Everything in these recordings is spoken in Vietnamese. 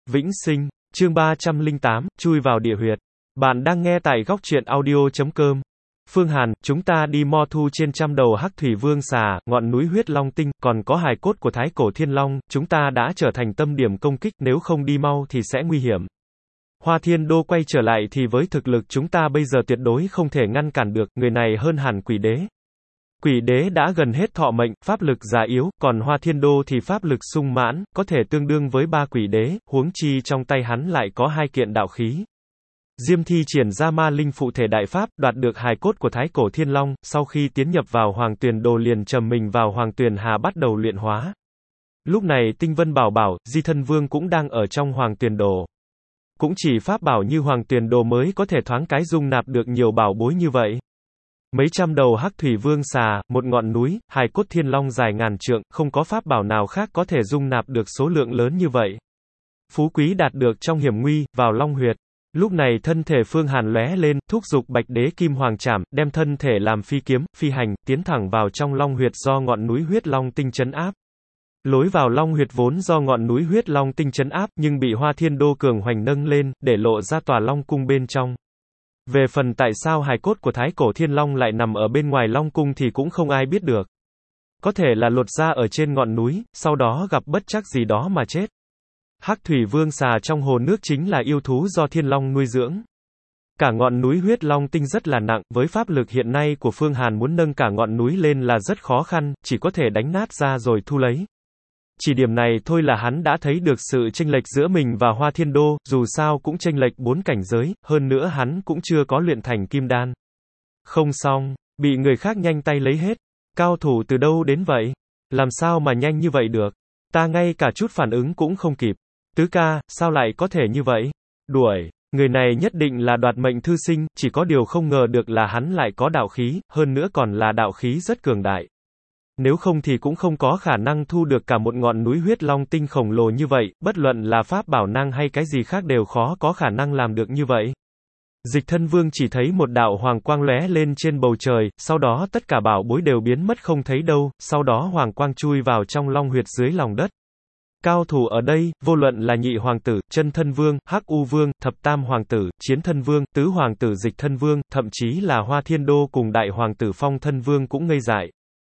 Vĩnh sinh, chương 308, chui vào địa huyệt. Bạn đang nghe tại góc truyện audio.com. Phương Hàn, chúng ta đi mo thu trên trăm đầu hắc thủy vương xà, ngọn núi huyết long tinh, còn có hài cốt của thái cổ thiên long, chúng ta đã trở thành tâm điểm công kích, nếu không đi mau thì sẽ nguy hiểm. Hoa Thiên Đô quay trở lại thì với thực lực chúng ta bây giờ tuyệt đối không thể ngăn cản được, người này hơn hẳn quỷ đế. Quỷ đế đã gần hết thọ mệnh, pháp lực già yếu, còn Hoa Thiên Đô thì pháp lực sung mãn, có thể tương đương với 3 quỷ đế, huống chi trong tay hắn lại có 2 kiện đạo khí. Diêm thi triển ra ma linh phụ thể đại pháp, đoạt được hài cốt của thái cổ thiên long, sau khi tiến nhập vào hoàng tuyền đồ liền trầm mình vào hoàng tuyền hà bắt đầu luyện hóa. Lúc này Tinh Vân Bảo Bảo, Di Thân Vương cũng đang ở trong hoàng tuyền đồ. Cũng chỉ pháp bảo như hoàng tuyền đồ mới có thể thoáng cái dung nạp được nhiều bảo bối như vậy. Mấy trăm đầu hắc thủy vương xà, một ngọn núi, hài cốt thiên long dài ngàn trượng, không có pháp bảo nào khác có thể dung nạp được số lượng lớn như vậy. Phú quý đạt được trong hiểm nguy, vào long huyệt. Lúc này thân thể Phương Hàn lóe lên, thúc giục Bạch Đế Kim Hoàng Trảm, đem thân thể làm phi kiếm, phi hành, tiến thẳng vào trong long huyệt do ngọn núi huyết long tinh trấn áp. Lối vào long huyệt vốn do ngọn núi huyết long tinh trấn áp, nhưng bị Hoa Thiên Đô cường hoành nâng lên, để lộ ra tòa long cung bên trong. Về phần tại sao hài cốt của thái cổ thiên long lại nằm ở bên ngoài long cung thì cũng không ai biết được. Có thể là lột ra ở trên ngọn núi, sau đó gặp bất trắc gì đó mà chết. Hắc thủy vương xà trong hồ nước chính là yêu thú do thiên long nuôi dưỡng. Cả ngọn núi huyết long tinh rất là nặng, với pháp lực hiện nay của Phương Hàn muốn nâng cả ngọn núi lên là rất khó khăn, chỉ có thể đánh nát ra rồi thu lấy. Chỉ điểm này thôi là hắn đã thấy được sự chênh lệch giữa mình và Hoa Thiên Đô, dù sao cũng chênh lệch 4 cảnh giới, hơn nữa hắn cũng chưa có luyện thành kim đan. Không xong, bị người khác nhanh tay lấy hết. Cao thủ từ đâu đến vậy? Làm sao mà nhanh như vậy được? Ta ngay cả chút phản ứng cũng không kịp. Tứ ca, sao lại có thể như vậy? Đuổi, người này nhất định là đoạt mệnh thư sinh, chỉ có điều không ngờ được là hắn lại có đạo khí, hơn nữa còn là đạo khí rất cường đại. Nếu không thì cũng không có khả năng thu được cả một ngọn núi huyết long tinh khổng lồ như vậy, bất luận là pháp bảo năng hay cái gì khác đều khó có khả năng làm được như vậy. Dịch Thân Vương chỉ thấy một đạo hoàng quang lóe lên trên bầu trời, sau đó tất cả bảo bối đều biến mất không thấy đâu, sau đó hoàng quang chui vào trong long huyệt dưới lòng đất. Cao thủ ở đây, vô luận là nhị hoàng tử, chân thân vương, hắc u vương, thập tam hoàng tử, chiến thân vương, tứ hoàng tử Dịch Thân Vương, thậm chí là Hoa Thiên Đô cùng đại hoàng tử Phong Thân Vương cũng ngây dại.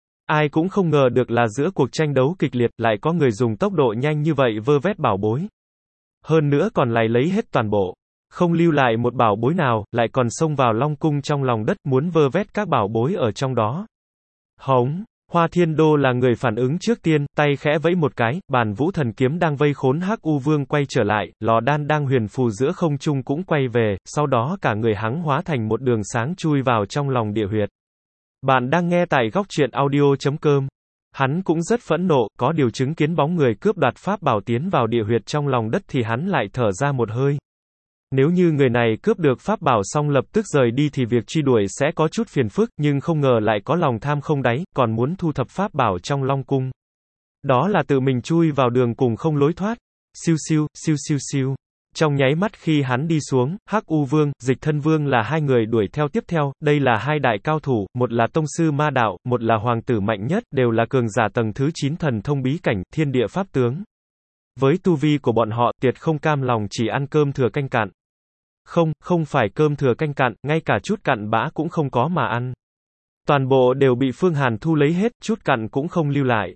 Ai cũng không ngờ được là giữa cuộc tranh đấu kịch liệt lại có người dùng tốc độ nhanh như vậy vơ vét bảo bối. Hơn nữa còn lại lấy hết toàn bộ. Không lưu lại một bảo bối nào, lại còn xông vào long cung trong lòng đất muốn vơ vét các bảo bối ở trong đó. Hống! Hoa Thiên Đô là người phản ứng trước tiên, tay khẽ vẫy một cái, bàn vũ thần kiếm đang vây khốn hắc u vương quay trở lại, lò đan đang huyền phù giữa không trung cũng quay về, sau đó cả người hắn hóa thành một đường sáng chui vào trong lòng địa huyệt. Bạn đang nghe tại góc truyện audio.com. Hắn cũng rất phẫn nộ, có điều chứng kiến bóng người cướp đoạt pháp bảo tiến vào địa huyệt trong lòng đất thì hắn lại thở ra một hơi. Nếu như người này cướp được pháp bảo xong lập tức rời đi thì việc truy đuổi sẽ có chút phiền phức, nhưng không ngờ lại có lòng tham không đáy, còn muốn thu thập pháp bảo trong long cung. Đó là tự mình chui vào đường cùng không lối thoát. Siêu siêu, siêu siêu siêu. Trong nháy mắt khi hắn đi xuống, Hắc U Vương, Dịch Thân Vương là hai người đuổi theo tiếp theo, đây là hai đại cao thủ, một là tông sư ma đạo, một là hoàng tử mạnh nhất, đều là cường giả tầng thứ 9 thần thông bí cảnh, thiên địa pháp tướng. Với tu vi của bọn họ, tuyệt không cam lòng chỉ ăn cơm thừa canh cạn. Không phải cơm thừa canh cạn, ngay cả chút cặn bã cũng không có mà ăn. Toàn bộ đều bị Phương Hàn thu lấy hết, chút cặn cũng không lưu lại.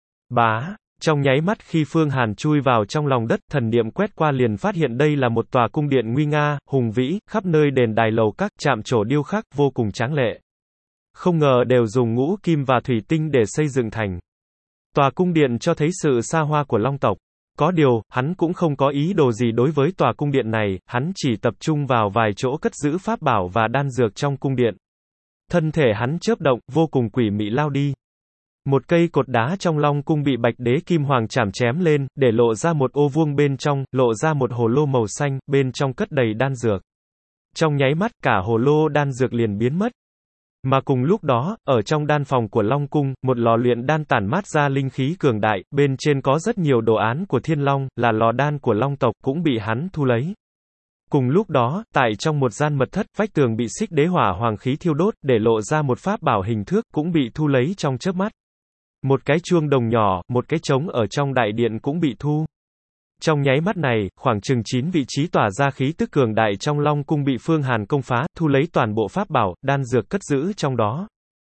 Bá! Trong nháy mắt khi Phương Hàn chui vào trong lòng đất, thần niệm quét qua liền phát hiện đây là một tòa cung điện nguy nga, hùng vĩ, khắp nơi đền đài lầu các, chạm trổ điêu khắc, vô cùng tráng lệ. Không ngờ đều dùng ngũ kim và thủy tinh để xây dựng thành. Tòa cung điện cho thấy sự xa hoa của Long tộc. Có điều, hắn cũng không có ý đồ gì đối với tòa cung điện này, hắn chỉ tập trung vào vài chỗ cất giữ pháp bảo và đan dược trong cung điện. Thân thể hắn chớp động, vô cùng quỷ mị lao đi. Một cây cột đá trong long cung bị Bạch Đế Kim Hoàng Trảm chém lên, để lộ ra một ô vuông bên trong, lộ ra một hồ lô màu xanh, bên trong cất đầy đan dược. Trong nháy mắt, cả hồ lô đan dược liền biến mất. Mà cùng lúc đó, ở trong đan phòng của Long Cung, một lò luyện đan tản mát ra linh khí cường đại, bên trên có rất nhiều đồ án của Thiên Long, là lò đan của Long tộc, cũng bị hắn thu lấy. Cùng lúc đó, tại trong một gian mật thất, vách tường bị xích đế hỏa hoàng khí thiêu đốt, để lộ ra một pháp bảo hình thước, cũng bị thu lấy trong chớp mắt. Một cái chuông đồng nhỏ, một cái trống ở trong đại điện cũng bị thu. Trong nháy mắt này, khoảng chừng 9 vị trí tỏa ra khí tức cường đại trong Long cung bị Phương Hàn công phá, thu lấy toàn bộ pháp bảo, đan dược cất giữ trong đó.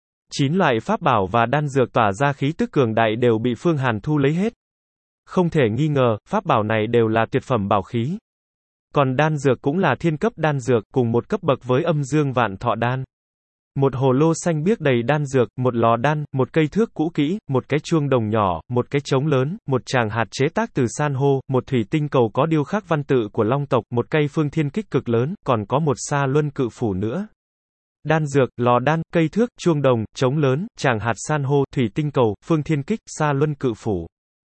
9 loại pháp bảo và đan dược tỏa ra khí tức cường đại đều bị Phương Hàn thu lấy hết. Không thể nghi ngờ, pháp bảo này đều là tuyệt phẩm bảo khí. Còn đan dược cũng là thiên cấp đan dược, cùng một cấp bậc với Âm Dương Vạn Thọ đan. Một hồ lô xanh biếc đầy đan dược, một lò đan, một cây thước cũ kỹ, một cái chuông đồng nhỏ, một cái trống lớn, một tràng hạt chế tác từ san hô, một thủy tinh cầu có điêu khắc văn tự của Long tộc, một cây phương thiên kích cực lớn, còn có một sa luân cự phủ nữa. Đan dược, lò đan, cây thước, chuông đồng, trống lớn, tràng hạt san hô, thủy tinh cầu, phương thiên kích, sa luân cự phủ.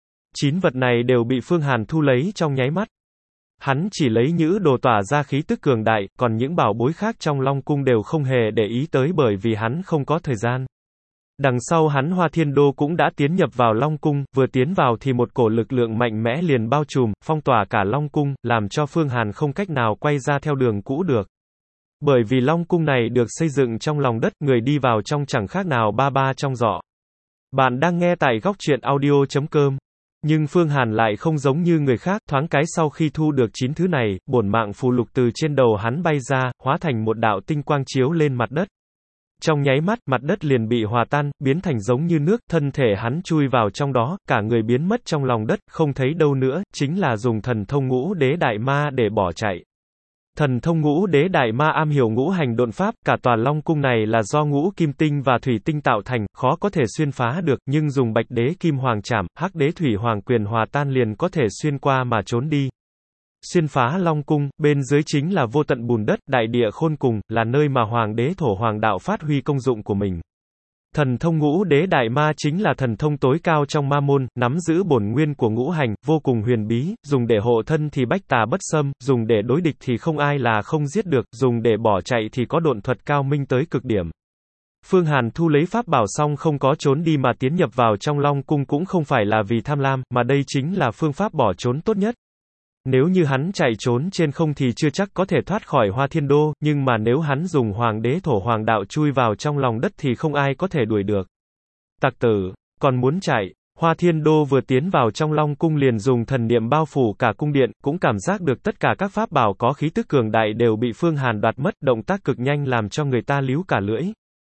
9 vật này đều bị Phương Hàn thu lấy trong nháy mắt. Hắn chỉ lấy nhữ đồ tỏa ra khí tức cường đại, còn những bảo bối khác trong Long cung đều không hề để ý tới bởi vì hắn không có thời gian. Đằng sau hắn Hoa Thiên Đô cũng đã tiến nhập vào Long cung, vừa tiến vào thì một cổ lực lượng mạnh mẽ liền bao trùm, phong tỏa cả Long cung, làm cho Phương Hàn không cách nào quay ra theo đường cũ được. Bởi vì Long cung này được xây dựng trong lòng đất, người đi vào trong chẳng khác nào ba trong giỏ. Bạn đang nghe tại góc truyện audio.com. Nhưng Phương Hàn lại không giống như người khác, thoáng cái sau khi thu được 9 thứ này, bổn mạng phù lục từ trên đầu hắn bay ra, hóa thành một đạo tinh quang chiếu lên mặt đất. Trong nháy mắt, mặt đất liền bị hòa tan, biến thành giống như nước, thân thể hắn chui vào trong đó, cả người biến mất trong lòng đất, không thấy đâu nữa, chính là dùng thần thông Ngũ Đế Đại Ma để bỏ chạy. Thần thông Ngũ Đế Đại Ma am hiểu ngũ hành độn pháp, cả tòa Long cung này là do ngũ kim tinh và thủy tinh tạo thành, khó có thể xuyên phá được, nhưng dùng Bạch Đế Kim Hoàng Trảm, Hắc Đế Thủy Hoàng Quyền hòa tan liền có thể xuyên qua mà trốn đi. Xuyên phá Long cung, bên dưới chính là vô tận bùn đất, đại địa khôn cùng, là nơi mà Hoàng Đế Thổ Hoàng đạo phát huy công dụng của mình. Thần thông Ngũ Đế Đại Ma chính là thần thông tối cao trong ma môn, nắm giữ bổn nguyên của ngũ hành, vô cùng huyền bí, dùng để hộ thân thì bách tà bất xâm, dùng để đối địch thì không ai là không giết được, dùng để bỏ chạy thì có độn thuật cao minh tới cực điểm. Phương Hàn thu lấy pháp bảo xong không có trốn đi mà tiến nhập vào trong Long cung cũng không phải là vì tham lam, mà đây chính là phương pháp bỏ trốn tốt nhất. Nếu như hắn chạy trốn trên không thì chưa chắc có thể thoát khỏi Hoa Thiên Đô, nhưng mà nếu hắn dùng Hoàng Đế Thổ Hoàng đạo chui vào trong lòng đất thì không ai có thể đuổi được. Tặc tử, còn muốn chạy? Hoa Thiên Đô vừa tiến vào trong Long cung liền dùng thần niệm bao phủ cả cung điện, cũng cảm giác được tất cả các pháp bảo có khí tức cường đại đều bị Phương Hàn đoạt mất, động tác cực nhanh làm cho người ta líu cả lưỡi.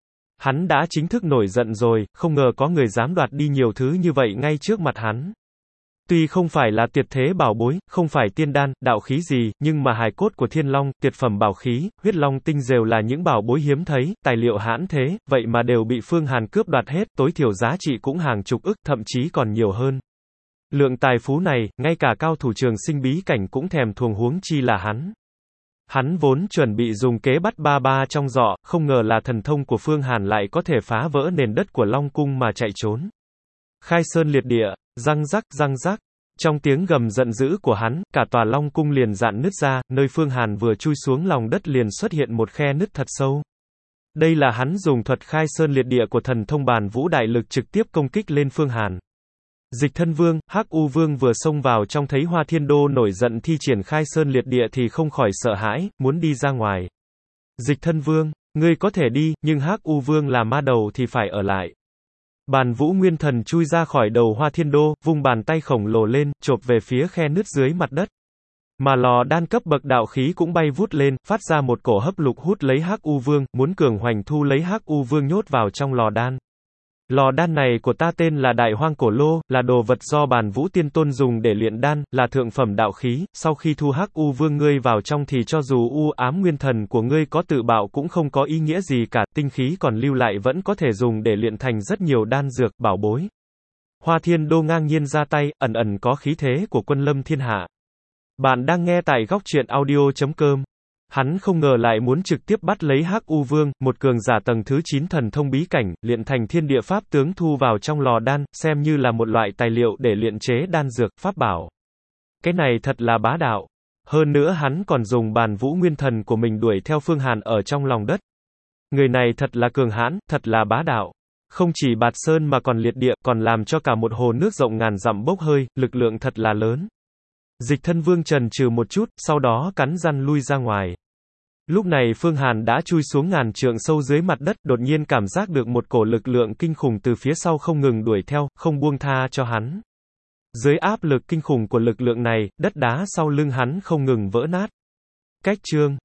Hắn đã chính thức nổi giận rồi, không ngờ có người dám đoạt đi nhiều thứ như vậy ngay trước mặt hắn. Tuy không phải là tuyệt thế bảo bối, không phải tiên đan, đạo khí gì, nhưng mà hài cốt của Thiên Long, tuyệt phẩm bảo khí, huyết long tinh đều là những bảo bối hiếm thấy, tài liệu hãn thế, vậy mà đều bị Phương Hàn cướp đoạt hết, tối thiểu giá trị cũng hàng chục ức, thậm chí còn nhiều hơn. Lượng tài phú này, ngay cả cao thủ trường sinh bí cảnh cũng thèm thuồng huống chi là hắn. Hắn vốn chuẩn bị dùng kế bắt ba trong giỏ, không ngờ là thần thông của Phương Hàn lại có thể phá vỡ nền đất của Long cung mà chạy trốn. Khai sơn liệt địa, răng rắc, trong tiếng gầm giận dữ của hắn, cả tòa Long cung liền rạn nứt ra, nơi Phương Hàn vừa chui xuống lòng đất liền xuất hiện một khe nứt thật sâu. Đây là hắn dùng thuật khai sơn liệt địa của thần thông Bàn Vũ Đại Lực trực tiếp công kích lên Phương Hàn. Dịch Thân Vương, Hắc U Vương vừa xông vào trong thấy Hoa Thiên Đô nổi giận thi triển khai sơn liệt địa thì không khỏi sợ hãi, muốn đi ra ngoài. Dịch Thân Vương, ngươi có thể đi, nhưng Hắc U Vương là ma đầu thì phải ở lại. Bàn Vũ Nguyên Thần chui ra khỏi đầu Hoa Thiên Đô, vung bàn tay khổng lồ lên, chộp về phía khe nứt dưới mặt đất. Mà lò đan cấp bậc đạo khí cũng bay vút lên, phát ra một cổ hấp lực hút lấy Hắc U Vương, muốn cường hoành thu lấy Hắc U Vương nhốt vào trong lò đan. Lò đan này của ta tên là Đại Hoang Cổ Lô, là đồ vật do Bàn Vũ Tiên Tôn dùng để luyện đan, là thượng phẩm đạo khí, sau khi thu Hắc U Vương ngươi vào trong thì cho dù u ám nguyên thần của ngươi có tự bạo cũng không có ý nghĩa gì cả, tinh khí còn lưu lại vẫn có thể dùng để luyện thành rất nhiều đan dược, bảo bối. Hoa Thiên Đô ngang nhiên ra tay, ẩn ẩn có khí thế của quân lâm thiên hạ. Bạn đang nghe tại góc truyện audio.com. Hắn không ngờ lại muốn trực tiếp bắt lấy Hắc U Vương, một cường giả tầng thứ 9 thần thông bí cảnh, luyện thành thiên địa pháp tướng thu vào trong lò đan, xem như là một loại tài liệu để luyện chế đan dược, pháp bảo. Cái này thật là bá đạo. Hơn nữa hắn còn dùng Bàn Vũ Nguyên Thần của mình đuổi theo Phương Hàn ở trong lòng đất. Người này thật là cường hãn, thật là bá đạo. Không chỉ bạt sơn mà còn liệt địa, còn làm cho cả một hồ nước rộng ngàn dặm bốc hơi, lực lượng thật là lớn. Dịch Thân Vương chần chừ một chút, sau đó cắn răng lui ra ngoài. Lúc này Phương Hàn đã chui xuống ngàn trượng sâu dưới mặt đất, đột nhiên cảm giác được một cổ lực lượng kinh khủng từ phía sau không ngừng đuổi theo, không buông tha cho hắn. Dưới áp lực kinh khủng của lực lượng này, đất đá sau lưng hắn không ngừng vỡ nát. Cách chương